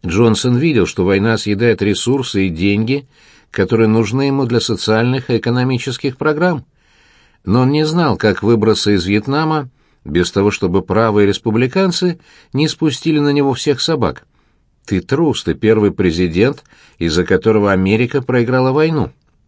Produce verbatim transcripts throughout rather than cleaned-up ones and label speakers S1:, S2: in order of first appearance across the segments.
S1: Джонсон видел, что война съедает ресурсы и деньги, которые нужны ему для социальных и экономических программ. Но он не знал, как выбраться из Вьетнама без того, чтобы правые республиканцы не спустили на него всех собак. Ты трус, ты первый президент, из-за которого Америка проиграла войну.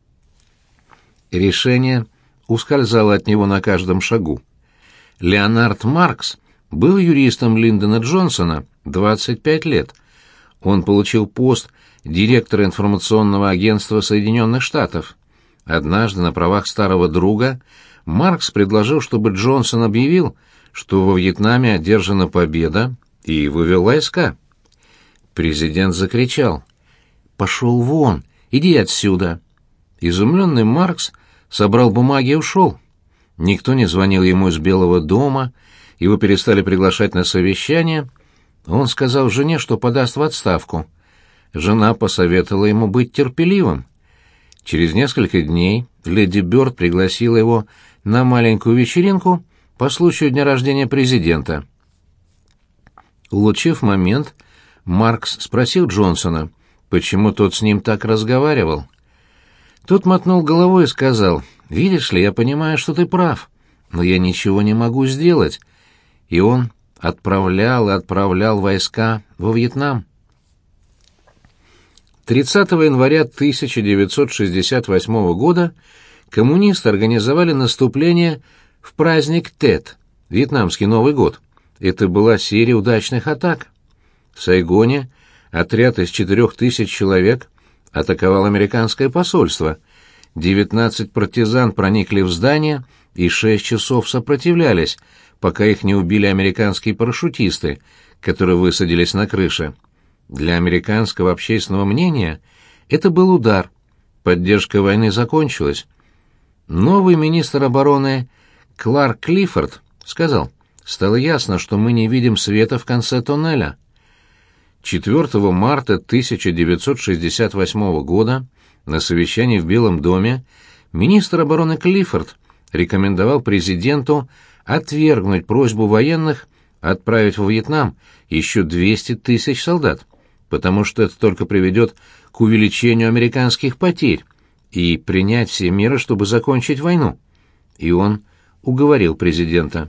S1: Решение ускользало от него на каждом шагу. Леонард Маркс был юристом Линдона Джонсона двадцать пять лет. Он получил пост директора информационного агентства Соединенных Штатов. Однажды на правах старого друга Маркс предложил, чтобы Джонсон объявил, что во Вьетнаме одержана победа, и вывел войска. Президент закричал: «Пошел вон! Иди отсюда!» Изумленный Маркс собрал бумаги и ушел. Никто не звонил ему из Белого дома, его перестали приглашать на совещания. Он сказал жене, что подаст в отставку. Жена посоветовала ему быть терпеливым. Через несколько дней леди Бёрд пригласила его на маленькую вечеринку по случаю дня рождения президента. Улучив момент, Маркс спросил Джонсона, почему тот с ним так разговаривал. Тот мотнул головой и сказал: «Видишь ли, я понимаю, что ты прав, но я ничего не могу сделать». И он отправлял и отправлял войска во Вьетнам. тридцатого января тысяча девятьсот шестьдесят восьмого года коммунисты организовали наступление в праздник Тет, вьетнамский Новый год. Это была серия удачных атак. В Сайгоне отряд из четырех тысяч человек атаковал американское посольство. Девятнадцать партизан проникли в здание и шесть часов сопротивлялись, пока их не убили американские парашютисты, которые высадились на крыше. Для американского общественного мнения это был удар. Поддержка войны закончилась. Новый министр обороны Кларк Клиффорд сказал: «Стало ясно, что мы не видим света в конце тоннеля». четвёртого марта тысяча девятьсот шестьдесят восьмого года на совещании в Белом доме министр обороны Клиффорд рекомендовал президенту отвергнуть просьбу военных отправить во Вьетнам еще двести тысяч солдат, потому что это только приведет к увеличению американских потерь, и принять все меры, чтобы закончить войну. И он уговорил президента.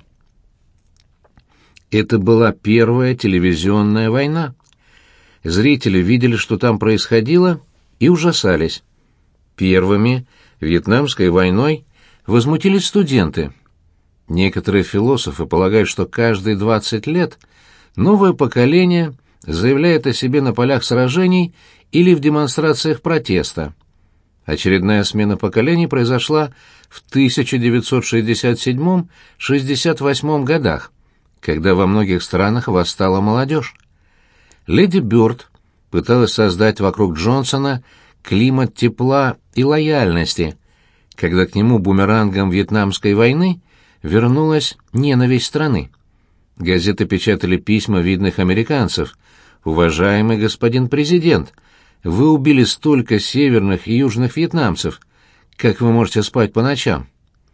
S1: Это была первая телевизионная война. Зрители видели, что там происходило, и ужасались. Первыми Вьетнамской войной возмутились студенты. Некоторые философы полагают, что каждые двадцать лет новое поколение заявляет о себе на полях сражений или в демонстрациях протеста. Очередная смена поколений произошла в тысяча девятьсот шестьдесят седьмом — шестьдесят восьмом годах, когда во многих странах восстала молодежь. Леди Бёрд пыталась создать вокруг Джонсона климат тепла и лояльности, когда к нему бумерангом Вьетнамской войны вернулась ненависть страны. Газеты печатали письма видных американцев. «Уважаемый господин президент, вы убили столько северных и южных вьетнамцев. Как вы можете спать по ночам?»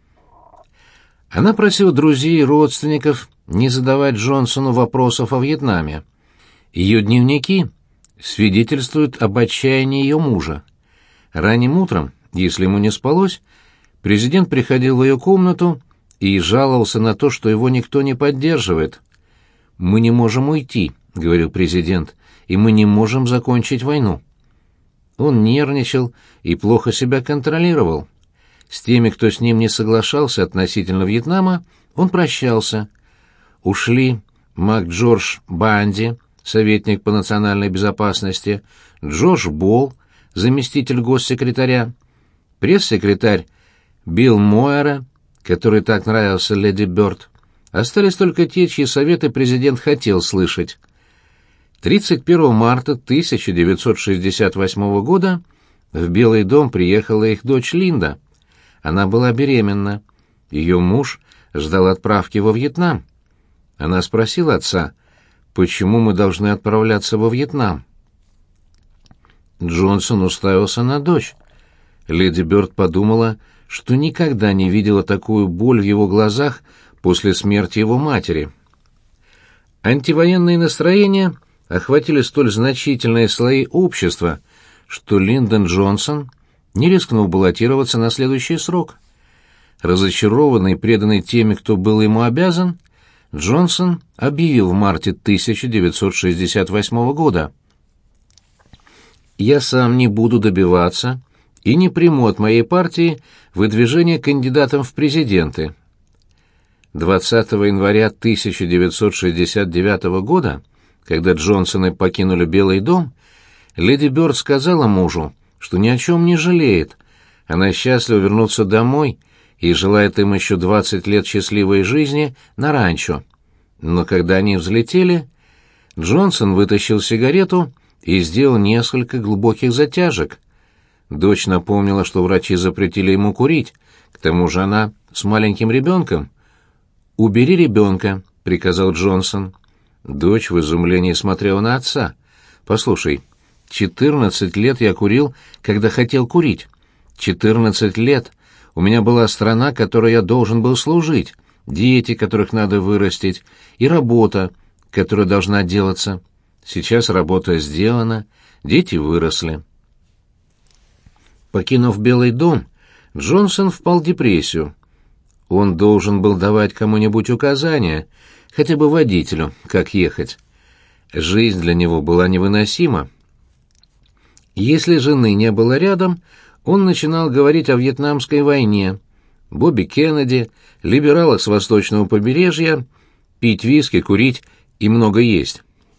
S1: Она просила друзей и родственников не задавать Джонсону вопросов о Вьетнаме. Ее дневники свидетельствуют об отчаянии ее мужа. Ранним утром, если ему не спалось, президент приходил в ее комнату и жаловался на то, что его никто не поддерживает. «Мы не можем уйти», — говорил президент, — «и мы не можем закончить войну». Он нервничал и плохо себя контролировал. С теми, кто с ним не соглашался относительно Вьетнама, он прощался. Ушли МакДжордж Банди, советник по национальной безопасности, Джош Болл, заместитель госсекретаря, пресс-секретарь Билл Мойера, который так нравился леди Бёрд. Остались только те, чьи советы президент хотел слышать. тридцать первого марта тысяча девятьсот шестьдесят восьмого года в Белый дом приехала их дочь Линда. Она была беременна. Ее муж ждал отправки во Вьетнам. Она спросила отца: «Почему мы должны отправляться во Вьетнам?» Джонсон уставился на дочь. Леди Бёрд подумала, что никогда не видела такую боль в его глазах после смерти его матери. Антивоенные настроения охватили столь значительные слои общества, что Линдон Джонсон не рискнул баллотироваться на следующий срок. Разочарованный и преданный теми, кто был ему обязан, Джонсон объявил в марте тысяча девятьсот шестьдесят восьмого года: «Я сам не буду добиваться и не приму от моей партии выдвижение кандидатом в президенты». двадцатого января тысяча девятьсот шестьдесят девятого года, когда Джонсоны покинули Белый дом, леди Бёрд сказала мужу, что ни о чем не жалеет, она счастлива вернуться домой и желает им еще двадцать лет счастливой жизни на ранчо. Но когда они взлетели, Джонсон вытащил сигарету и сделал несколько глубоких затяжек. Дочь напомнила, что врачи запретили ему курить, к тому же она с маленьким ребенком. «Убери ребенка», — приказал Джонсон. Дочь в изумлении смотрела на отца. «Послушай, четырнадцать лет я курил, когда хотел курить. Четырнадцать лет у меня была страна, которой я должен был служить, дети, которых надо вырастить, и работа, которая должна делаться. Сейчас работа сделана, дети выросли». Покинув Белый дом, Джонсон впал в депрессию. Он должен был давать кому-нибудь указания, хотя бы водителю, как ехать. Жизнь для него была невыносима. Если жены не было рядом, он начинал говорить о Вьетнамской войне, Бобби Кеннеди, либералах с восточного побережья, пить виски, курить и много есть.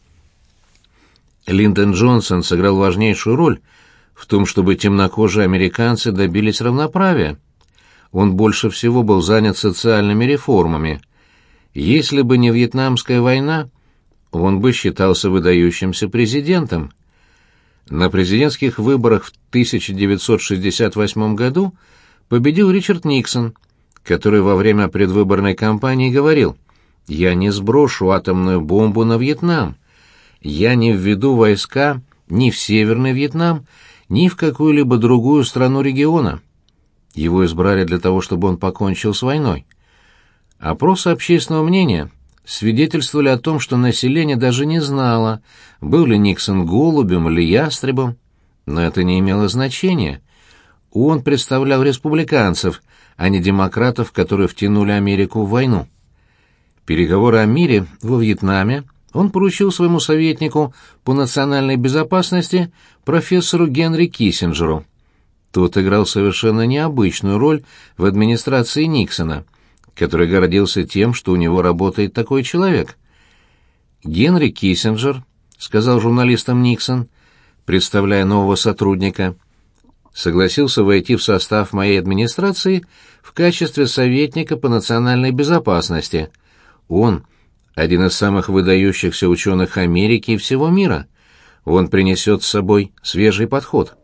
S1: Линдон Джонсон сыграл важнейшую роль в том, чтобы темнокожие американцы добились равноправия. Он больше всего был занят социальными реформами. Если бы не Вьетнамская война, он бы считался выдающимся президентом. На президентских выборах в тысяча девятьсот шестьдесят восьмом году победил Ричард Никсон, который во время предвыборной кампании говорил: «Я не сброшу атомную бомбу на Вьетнам. Я не введу войска ни в Северный Вьетнам, ни в какую-либо другую страну региона». Его избрали для того, чтобы он покончил с войной. Опросы общественного мнения свидетельствовали о том, что население даже не знало, был ли Никсон голубем или ястребом, но это не имело значения. Он представлял республиканцев, а не демократов, которые втянули Америку в войну. Переговоры о мире во Вьетнаме он поручил своему советнику по национальной безопасности профессору Генри Киссинджеру. Тот играл совершенно необычную роль в администрации Никсона, который гордился тем, что у него работает такой человек. «Генри Киссинджер», — сказал журналистам Никсон, представляя нового сотрудника, согласился войти в состав моей администрации в качестве советника по национальной безопасности. Он — один из самых выдающихся ученых Америки и всего мира. Он принесет с собой свежий подход.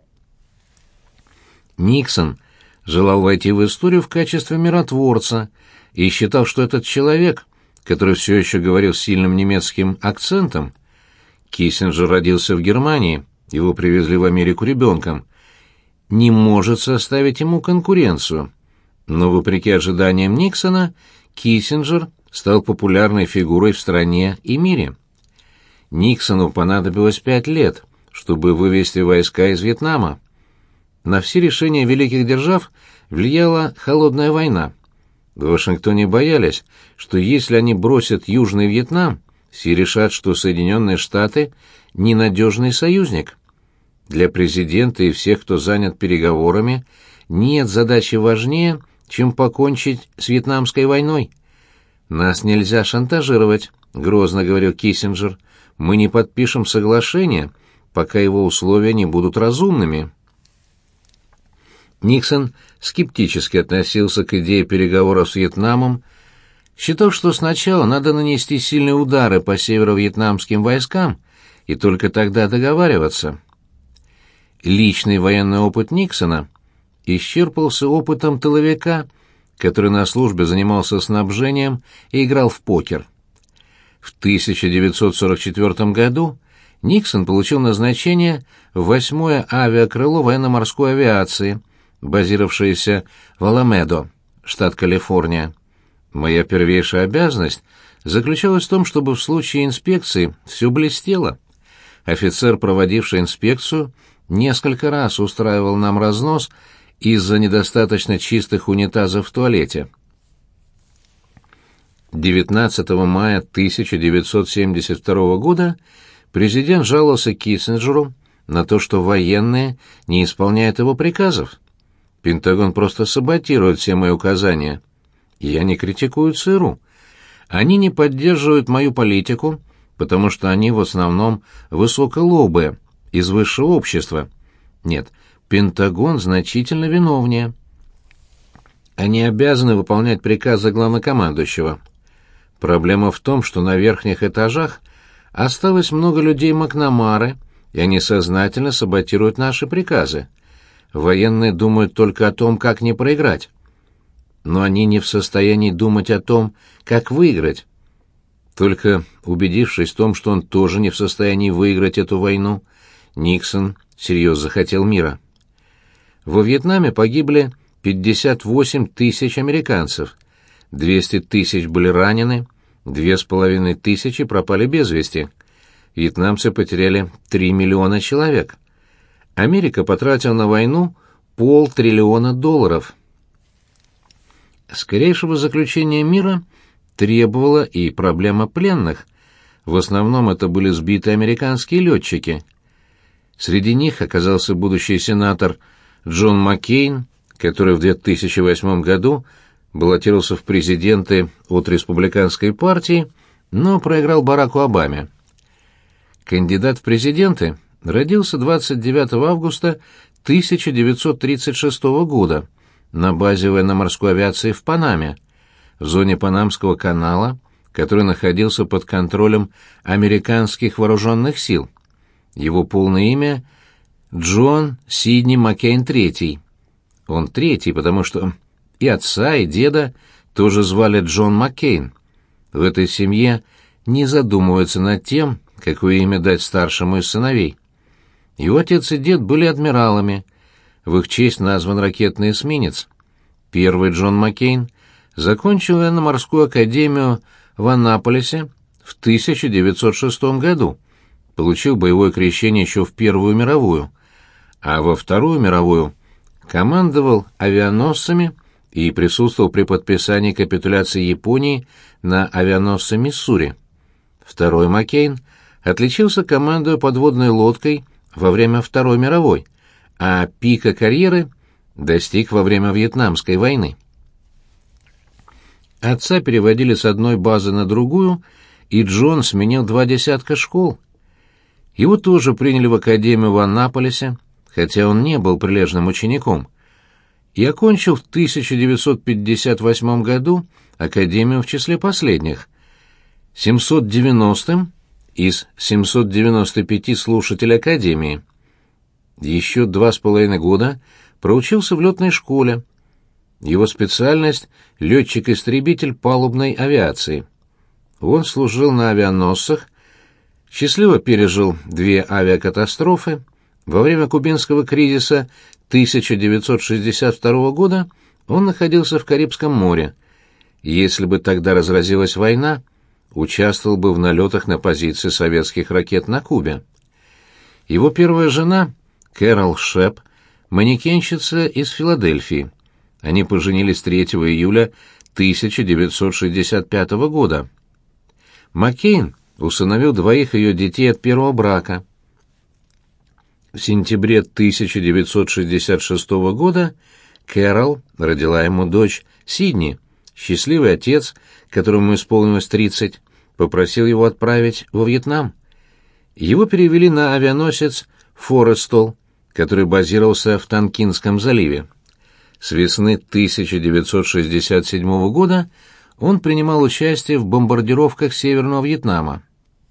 S1: Никсон желал войти в историю в качестве миротворца и считал, что этот человек, который все еще говорил с сильным немецким акцентом, Киссинджер родился в Германии, его привезли в Америку ребенком, не может составить ему конкуренцию. Но, вопреки ожиданиям Никсона, Киссинджер стал популярной фигурой в стране и мире. Никсону понадобилось пять лет, чтобы вывести войска из Вьетнама. На все решения великих держав влияла холодная война. В Вашингтоне боялись, что если они бросят Южный Вьетнам, все решат, что Соединенные Штаты – ненадежный союзник. Для президента и всех, кто занят переговорами, нет задачи важнее, чем покончить с Вьетнамской войной. «Нас нельзя шантажировать», — грозно говорил Киссинджер. «Мы не подпишем соглашение, пока его условия не будут разумными». Никсон скептически относился к идее переговоров с Вьетнамом, считал, что сначала надо нанести сильные удары по северо-вьетнамским войскам и только тогда договариваться. Личный военный опыт Никсона исчерпался опытом тыловика, который на службе занимался снабжением и играл в покер. В тысяча девятьсот сорок четвёртом году Никсон получил назначение в восьмое авиакрыло военно-морской авиации, базировавшееся в Аламедо, штат Калифорния. Моя первейшая обязанность заключалась в том, чтобы в случае инспекции все блестело. офицер, проводивший инспекцию, несколько раз устраивал нам разнос из-за недостаточно чистых унитазов в туалете. девятнадцатого мая тысяча девятьсот семьдесят второго года президент жаловался Киссинджеру на то, что военные не исполняют его приказов. Пентагон просто саботирует все мои указания. Я не критикую ЦРУ. Они не поддерживают мою политику, потому что они в основном высоколобые, из высшего общества. Нет, Пентагон значительно виновнее. Они обязаны выполнять приказы главнокомандующего. Проблема в том, что на верхних этажах осталось много людей Макнамары, и они сознательно саботируют наши приказы. Военные думают только о том, как не проиграть. Но они не в состоянии думать о том, как выиграть. Только убедившись в том, что он тоже не в состоянии выиграть эту войну, Никсон всерьез захотел мира. Во Вьетнаме погибли пятьдесят восемь тысяч американцев, двести тысяч были ранены, две с половиной тысячи пропали без вести. Вьетнамцы потеряли три миллиона человек. Америка потратила на войну полтриллиона долларов. Скорейшего заключения мира требовала и проблема пленных. В основном это были сбитые американские летчики. Среди них оказался будущий сенатор Джон Маккейн, который в две тысячи восьмом году баллотировался в президенты от республиканской партии, но проиграл Бараку Обаме. Кандидат в президенты родился двадцать девятого августа тысяча девятьсот тридцать шестого года на базе военно-морской авиации в Панаме, в зоне Панамского канала, который находился под контролем американских вооруженных сил. Его полное имя — Джон Сидни Маккейн третий. Он третий, потому что и отца, и деда тоже звали Джон Маккейн. В этой семье не задумываются над тем, какое имя дать старшему из сыновей. Его отец и дед были адмиралами. В их честь назван ракетный эсминец. Первый Джон Маккейн закончил военно-морскую академию в Аннаполисе в тысяча девятьсот шестом году, получил боевое крещение еще в Первую мировую, а во Вторую мировую командовал авианосцами и присутствовал при подписании капитуляции Японии на авианосце «Миссури». Второй Маккейн отличился командой подводной лодкой во время Второй мировой, а пика карьеры достиг во время Вьетнамской войны. Отца переводили с одной базы на другую, и Джон сменил два десятка школ. Его тоже приняли в академию в Аннаполисе, хотя он не был прилежным учеником, и окончил в тысяча девятьсот пятьдесят восьмом году академию в числе последних. семьсот девяностым из семисот девяноста пяти слушателей академии. Еще два с половиной года проучился в летной школе. Его специальность — летчик-истребитель палубной авиации. Он служил на авианосцах, счастливо пережил две авиакатастрофы. Во время кубинского кризиса тысяча девятьсот шестьдесят второго года он находился в Карибском море. Если бы тогда разразилась война, участвовал бы в налетах на позиции советских ракет на Кубе. Его первая жена, Кэрол Шеп, манекенщица из Филадельфии. Они поженились третьего июля тысяча девятьсот шестьдесят пятого года. Маккейн усыновил двоих ее детей от первого брака. В сентябре тысяча девятьсот шестьдесят шестого года Кэрол родила ему дочь Сидни. Счастливый отец, которому исполнилось тридцать, попросил его отправить во Вьетнам. Его перевели на авианосец «Форестол», который базировался в Тонкинском заливе. С весны тысяча девятьсот шестьдесят седьмого года он принимал участие в бомбардировках Северного Вьетнама.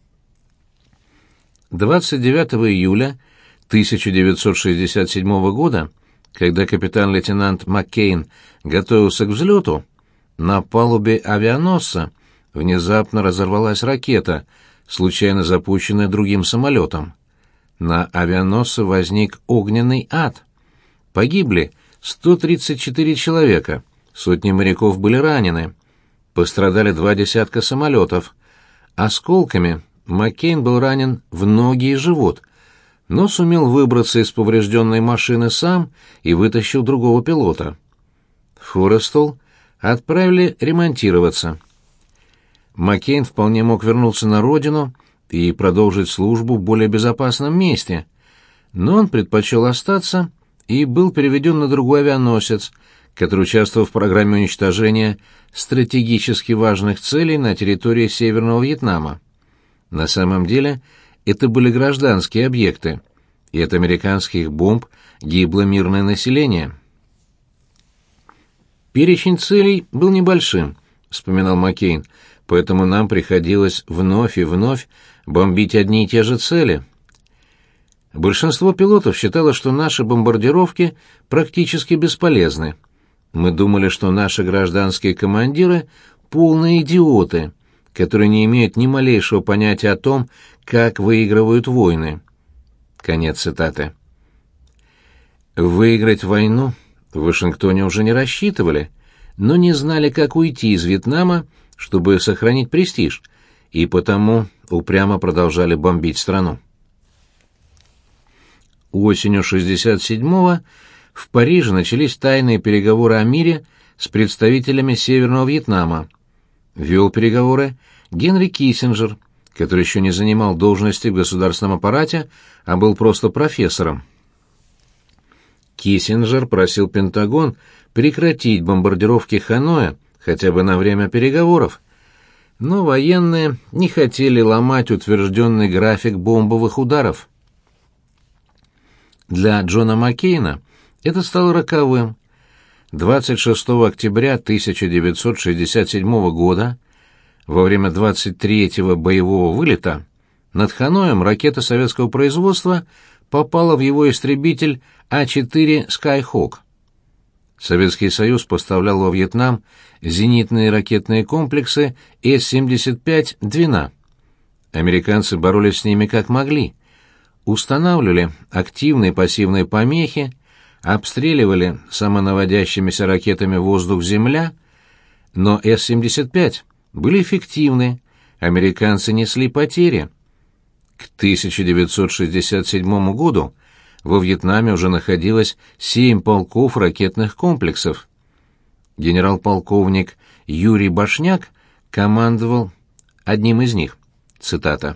S1: двадцать девятого июля тысяча девятьсот шестьдесят седьмого года, когда капитан-лейтенант Маккейн готовился к взлету, на палубе авианосца внезапно разорвалась ракета, случайно запущенная другим самолетом. На авианосце возник огненный ад. Погибли сто тридцать четыре человека, сотни моряков были ранены. Пострадали два десятка самолетов. Осколками Маккейн был ранен в ноги и живот, но сумел выбраться из поврежденной машины сам и вытащил другого пилота. Форестол отправили ремонтироваться. Маккейн вполне мог вернуться на родину и продолжить службу в более безопасном месте, но он предпочел остаться и был переведен на другой авианосец, который участвовал в программе уничтожения стратегически важных целей на территории Северного Вьетнама. На самом деле это были гражданские объекты, и от американских бомб гибло мирное население. «Перечень целей был небольшим», — вспоминал Маккейн, «поэтому нам приходилось вновь и вновь бомбить одни и те же цели». Большинство пилотов считало, что наши бомбардировки практически бесполезны. Мы думали, что наши гражданские командиры — полные идиоты, которые не имеют ни малейшего понятия о том, как выигрывают войны. Конец цитаты. Выиграть войну в Вашингтоне уже не рассчитывали, но не знали, как уйти из Вьетнама, чтобы сохранить престиж, и потому упрямо продолжали бомбить страну. Осенью шестьдесят седьмого в Париже начались тайные переговоры о мире с представителями Северного Вьетнама. Вел переговоры Генри Киссинджер, который еще не занимал должности в государственном аппарате, а был просто профессором. Киссинджер просил Пентагон прекратить бомбардировки Ханоя хотя бы на время переговоров, но военные не хотели ломать утвержденный график бомбовых ударов. Для Джона Маккейна это стало роковым. двадцать шестого октября тысяча девятьсот шестьдесят седьмого года, во время двадцать третьего боевого вылета, над Ханоем ракета советского производства попала в его истребитель А четыре «Скайхок». Советский Союз поставлял во Вьетнам зенитные ракетные комплексы Эс семьдесят пять «Двина». Американцы боролись с ними как могли. Устанавливали активные и пассивные помехи, обстреливали самонаводящимися ракетами воздух-земля, но Эс семьдесят пять были эффективны, американцы несли потери. К тысяча девятьсот шестьдесят седьмому году во Вьетнаме уже находилось семь полков ракетных комплексов. Генерал-полковник Юрий Башняк командовал одним из них. Цитата.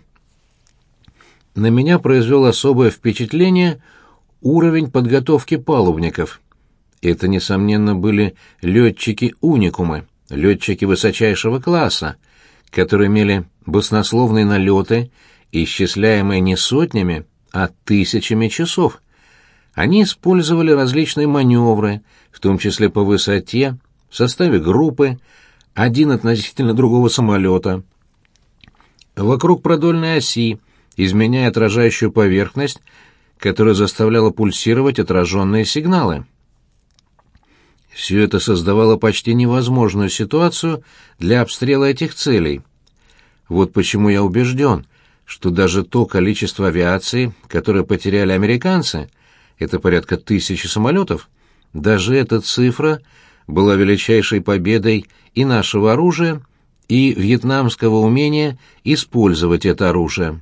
S1: «На меня произвел особое впечатление уровень подготовки палубников. Это, несомненно, были летчики-уникумы, летчики высочайшего класса, которые имели баснословные налеты, исчисляемые не сотнями, а тысячами часов. Они использовали различные маневры, в том числе по высоте, в составе группы, один относительно другого самолета, вокруг продольной оси, изменяя отражающую поверхность, которая заставляла пульсировать отраженные сигналы. Все это создавало почти невозможную ситуацию для обстрела этих целей. Вот почему я убежден, что даже то количество авиации, которое потеряли американцы, это порядка тысячи самолетов, даже эта цифра была величайшей победой и нашего оружия, и вьетнамского умения использовать это оружие».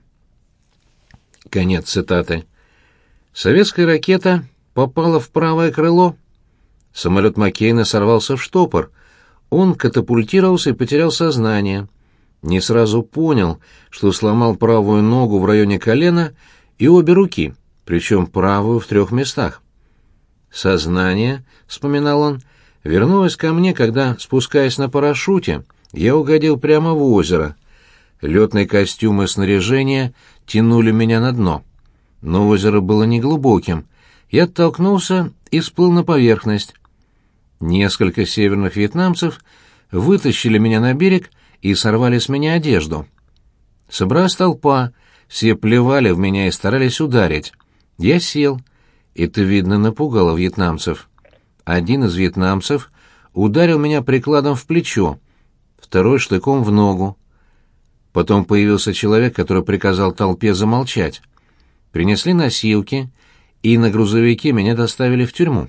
S1: Конец цитаты. Советская ракета попала в правое крыло. Самолет Маккейна сорвался в штопор. Он катапультировался и потерял сознание. Не сразу понял, что сломал правую ногу в районе колена и обе руки, причем правую в трех местах. «Сознание», — вспоминал он, — «вернулось ко мне, когда, спускаясь на парашюте, я угодил прямо в озеро. Летный костюм и снаряжение тянули меня на дно. Но озеро было неглубоким. Я оттолкнулся и всплыл на поверхность. Несколько северных вьетнамцев вытащили меня на берег и сорвали с меня одежду. Собралась толпа, все плевали в меня и старались ударить. Я сел. Это, видно, напугало вьетнамцев. Один из вьетнамцев ударил меня прикладом в плечо, второй штыком в ногу. Потом появился человек, который приказал толпе замолчать. Принесли носилки, и на грузовике меня доставили в тюрьму.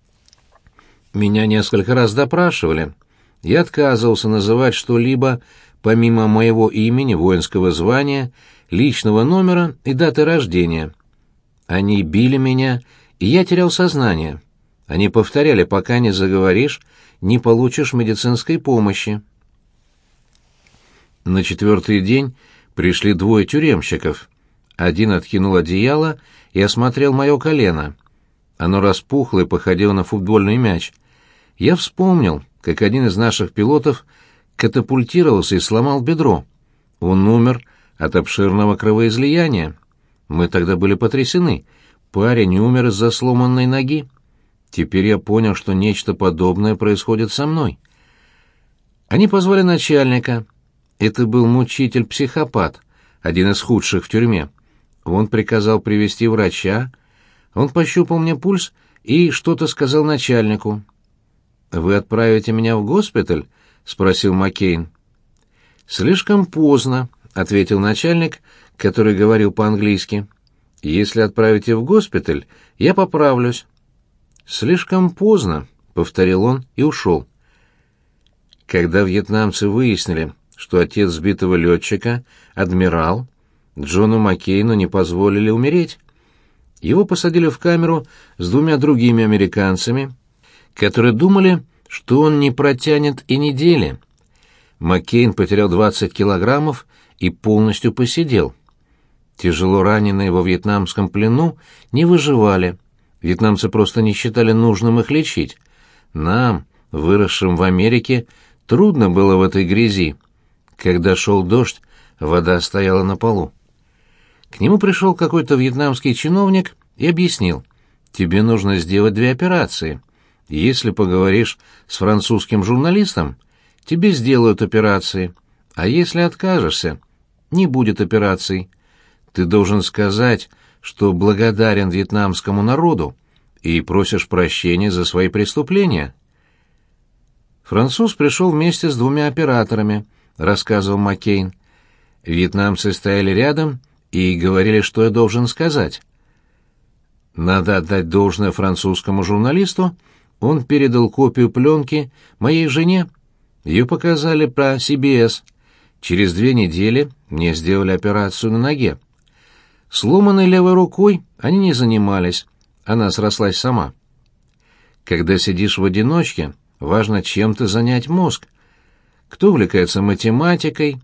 S1: Меня несколько раз допрашивали. Я отказывался называть что-либо помимо моего имени, воинского звания, личного номера и даты рождения. Они били меня, и я терял сознание. Они повторяли: пока не заговоришь, не получишь медицинской помощи. На четвертый день пришли двое тюремщиков. Один откинул одеяло и осмотрел мое колено. Оно распухло и походило на футбольный мяч. Я вспомнил, как один из наших пилотов катапультировался и сломал бедро. Он умер от обширного кровоизлияния. Мы тогда были потрясены. Парень умер из-за сломанной ноги. Теперь я понял, что нечто подобное происходит со мной. Они позвали начальника. Это был мучитель-психопат, один из худших в тюрьме. Он приказал привести врача. Он пощупал мне пульс и что-то сказал начальнику. «Вы отправите меня в госпиталь?» — спросил Маккейн. «Слишком поздно», — ответил начальник, который говорил по-английски. «Если отправите в госпиталь, я поправлюсь». «Слишком поздно», — повторил он и ушел. Когда вьетнамцы выяснили, что отец сбитого летчика — адмирал, Джону Маккейну не позволили умереть. Его посадили в камеру с двумя другими американцами, которые думали, что он не протянет и недели. Маккейн потерял двадцать килограммов и полностью посидел. Тяжело раненые во вьетнамском плену не выживали. Вьетнамцы просто не считали нужным их лечить. Нам, выросшим в Америке, трудно было в этой грязи. Когда шел дождь, вода стояла на полу. К нему пришел какой-то вьетнамский чиновник и объяснил: «Тебе нужно сделать две операции. Если поговоришь с французским журналистом, тебе сделают операции, а если откажешься, не будет операций. Ты должен сказать, что благодарен вьетнамскому народу и просишь прощения за свои преступления». Француз пришел вместе с двумя операторами, рассказывал Маккейн. Вьетнамцы стояли рядом и говорили, что я должен сказать. Надо отдать должное французскому журналисту, он передал копию пленки моей жене. Ее показали по си би эс. Через две недели мне сделали операцию на ноге. Сломанной левой рукой они не занимались, она срослась сама. Когда сидишь в одиночке, важно чем-то занять мозг. Кто увлекается математикой,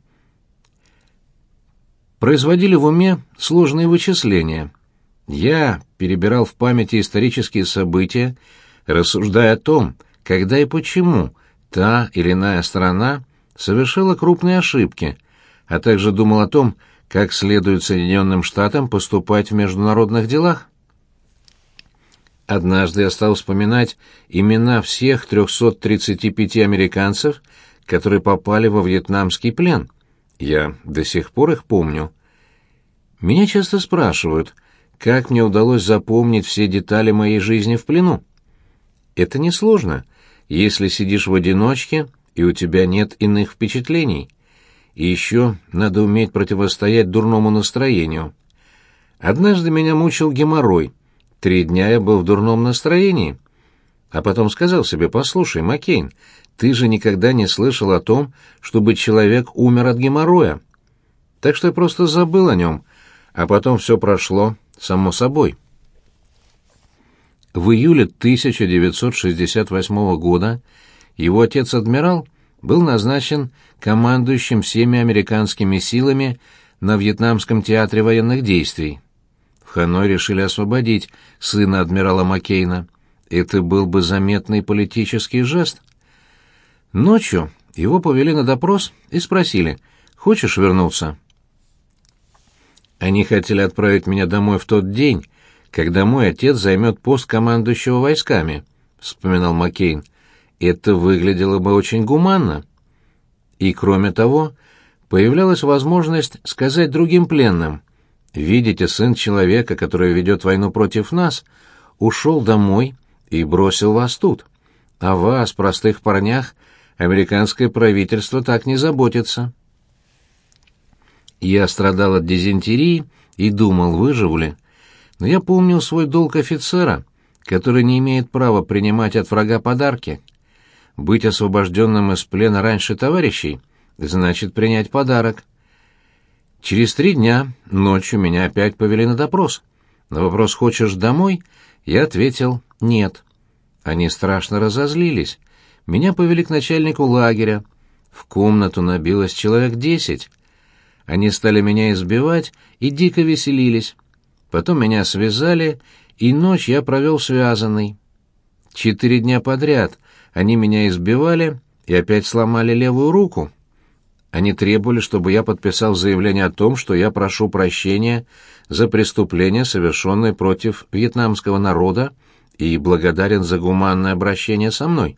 S1: производили в уме сложные вычисления. Я перебирал в памяти исторические события, рассуждая о том, когда и почему та или иная страна совершила крупные ошибки, а также думал о том, как следует Соединенным Штатам поступать в международных делах. Однажды я стал вспоминать имена всех трехсот тридцати пяти американцев, которые попали во вьетнамский плен. Я до сих пор их помню. Меня часто спрашивают, как мне удалось запомнить все детали моей жизни в плену. Это несложно, если сидишь в одиночке и у тебя нет иных впечатлений. И еще надо уметь противостоять дурному настроению. Однажды меня мучил геморрой. Три дня я был в дурном настроении. А потом сказал себе: «Послушай, Маккейн, ты же никогда не слышал о том, чтобы человек умер от геморроя». Так что я просто забыл о нем, а потом все прошло само собой. В июле тысяча девятьсот шестьдесят восьмого года его отец-адмирал был назначен командующим всеми американскими силами на Вьетнамском театре военных действий. В Ханой решили освободить сына адмирала Маккейна. Это был бы заметный политический жест. Ночью его повели на допрос и спросили: «Хочешь вернуться?» Они хотели отправить меня домой в тот день, когда мой отец займет пост командующего войсками, — вспоминал Маккейн. Это выглядело бы очень гуманно. И, кроме того, появлялась возможность сказать другим пленным: «Видите, сын человека, который ведет войну против нас, ушел домой и бросил вас тут. О вас, простых парнях, американское правительство так не заботится». Я страдал от дизентерии и думал, выживу ли. Но я помнил свой долг офицера, который не имеет права принимать от врага подарки. Быть освобожденным из плена раньше товарищей значит принять подарок. Через три дня ночью меня опять повели на допрос. На вопрос «Хочешь домой?» я ответил «Нет». Они страшно разозлились. Меня повели к начальнику лагеря. В комнату набилось человек десять. Они стали меня избивать и дико веселились. Потом меня связали, и ночь я провел связанный. Четыре дня подряд они меня избивали и опять сломали левую руку. Они требовали, чтобы я подписал заявление о том, что я прошу прощения за преступления, совершенные против вьетнамского народа, и благодарен за гуманное обращение со мной.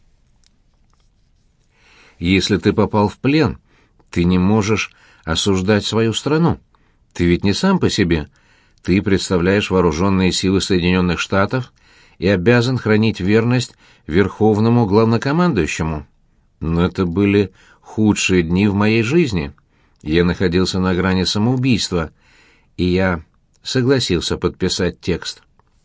S1: Если ты попал в плен, ты не можешь осуждать свою страну. Ты ведь не сам по себе. Ты представляешь вооруженные силы Соединенных Штатов и обязан хранить верность верховному главнокомандующему. Но это были худшие дни в моей жизни. Я находился на грани самоубийства, и я согласился подписать текст.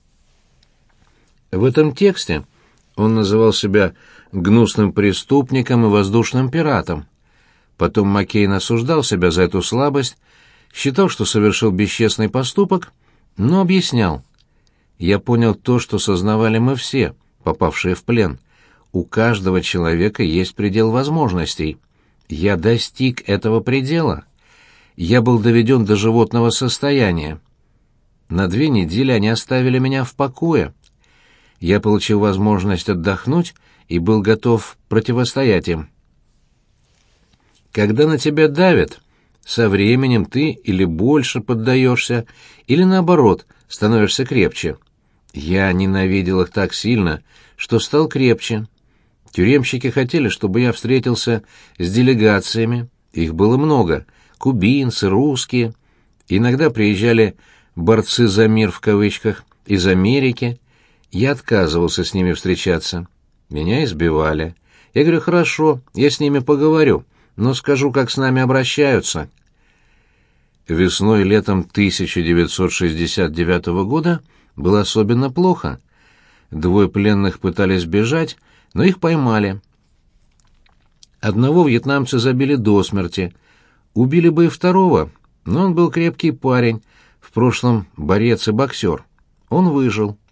S1: В этом тексте он называл себя гнусным преступником и воздушным пиратом. Потом Маккейн осуждал себя за эту слабость, считал, что совершил бесчестный поступок, но объяснял: «Я понял то, что сознавали мы все, попавшие в плен. У каждого человека есть предел возможностей. Я достиг этого предела. Я был доведен до животного состояния. На две недели они оставили меня в покое. Я получил возможность отдохнуть и был готов противостоять им. Когда на тебя давят, со временем ты или больше поддаешься, или наоборот, становишься крепче. Я ненавидел их так сильно, что стал крепче. Тюремщики хотели, чтобы я встретился с делегациями. Их было много: кубинцы, русские. Иногда приезжали «борцы за мир» в кавычках из Америки. Я отказывался с ними встречаться. Меня избивали. Я говорю: хорошо, я с ними поговорю, но скажу, как с нами обращаются. Весной и летом тысяча девятьсот шестьдесят девятого года было особенно плохо. Двое пленных пытались бежать, но их поймали. Одного вьетнамцы забили до смерти. Убили бы и второго, но он был крепкий парень, в прошлом борец и боксер. Он выжил.